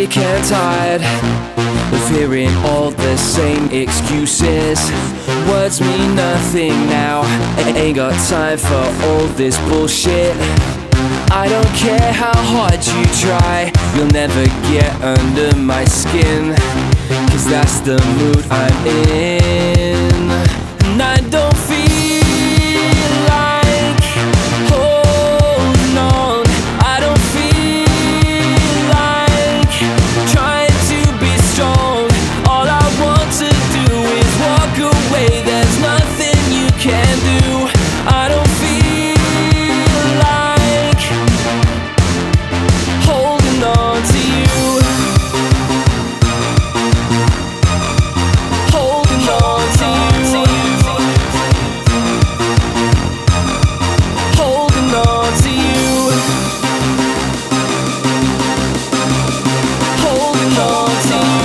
sick and tired of hearing all the same excuses. Words mean nothing now, ain't got time for all this bullshit. I don't care how hard you try, you'll never get under my skin, 'cause that's the mood I'm in. And I don't feel like holding on, I don't feel like trying to be strong. All I want to do is walk away, there's nothing you can do. I don't feel like holding on to you, holding on to you, holding on to you, holding on to you.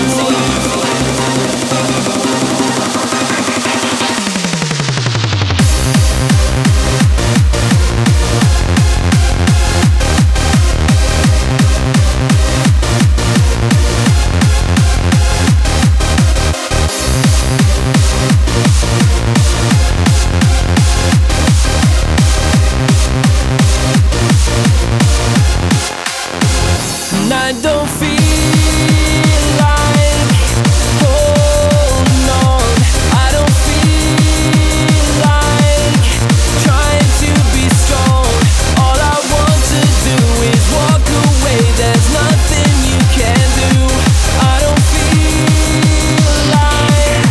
And I don't feel like holding on, I don't feel like trying to be strong. All I want to do is walk away, there's nothing you can do. I don't feel like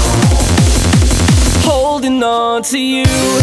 holding on to you.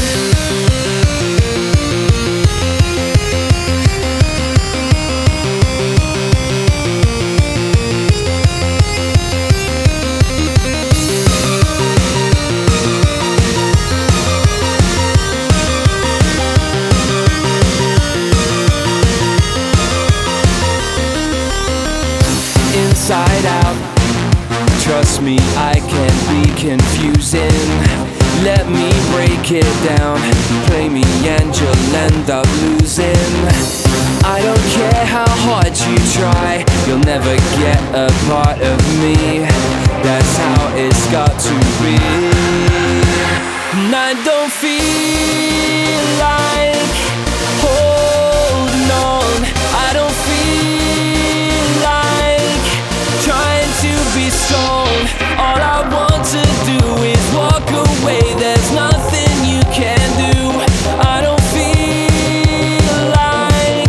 Inside out, trust me, I can be confusing. Let me break it down, play me and you'll end up losing. I don't care how hard you try, you'll never get a part of me. That's how it's got to be. And I don't feel like holding on, I don't feel like trying to be strong. All I want to do is walk away, there's nothing you can do. I don't feel like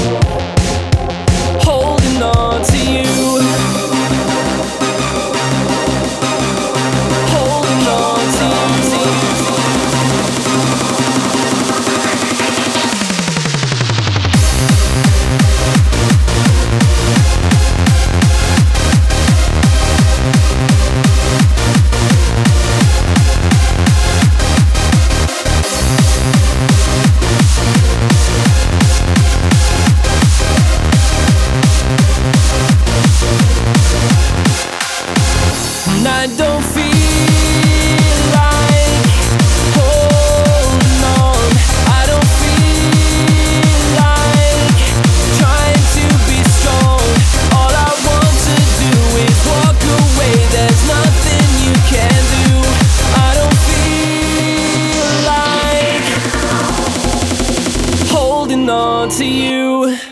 holding on to you, holding on to you. And I don't feel like holding on, I don't feel like trying to be strong. All I want to do is walk away, there's nothing you can do. I don't feel like holding on to you.